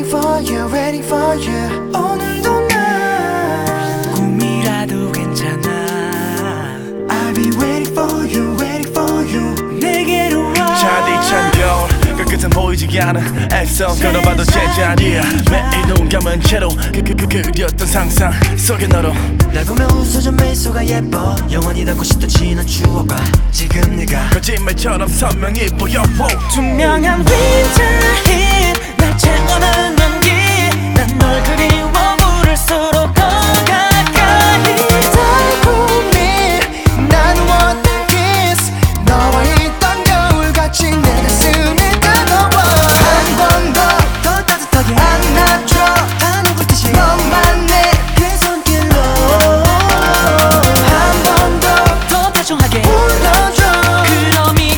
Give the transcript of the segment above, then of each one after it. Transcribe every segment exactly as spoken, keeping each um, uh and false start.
for you, waiting for you. 오늘도 난 꿈이라도 괜찮아. I'll be waiting for you, waiting for you. 내게로 와. 자리 참겨 끝은 보이지 않아. 애써 걸어봐도 제자리야. 매일 눈 감은 채로 그, 그, 그, 그렸던 상상 속에 너로 날 보면 웃어줘 미소가 예뻐. 영원히 담고 싶던 지난 추억과 지금 네가 거짓말처럼 선명히 보여. 투명한 윈터힐 날 채워는 연기. 난 널 그리워 부를수록 더 가까이. 달콤히 나누었던 kiss. 너와 있던 겨울같이 내 가슴에 다가와. 한 번 더 더 따뜻하게 안아줘. 하늘 불빛이 너만 내 그 손길로 한 번 더 더 다정하게 불러줘. 그럼 이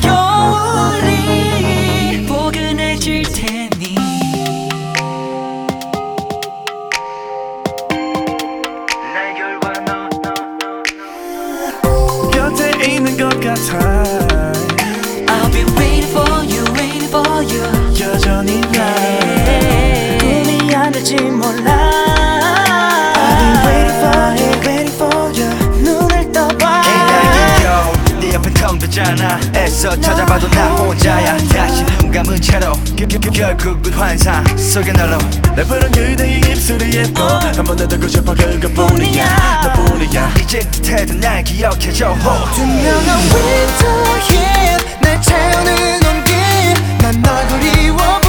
겨울이 포근해질 테니. 날결과 너 곁에 있는 것 같아. I'll be waiting for you, waiting for you. 여전히 나 꿈이 안 될지 몰라. I'll be waiting for you, waiting for you. 눈을 떠봐. 네 옆엔 텅 비잖아. 애써 찾아봐도 나 혼자야. 다시 눈 감은 채로 그, 그, 그, 결국은 환상 속에 너로 내 푸른 그대의 입술이 예뻐. 한 번 더 듣고 싶어 그것뿐이야. 너뿐이야. 이제 듯해도 날 기억해줘. 투명한 winter heat 날 채우는 온기. 난 널 그리워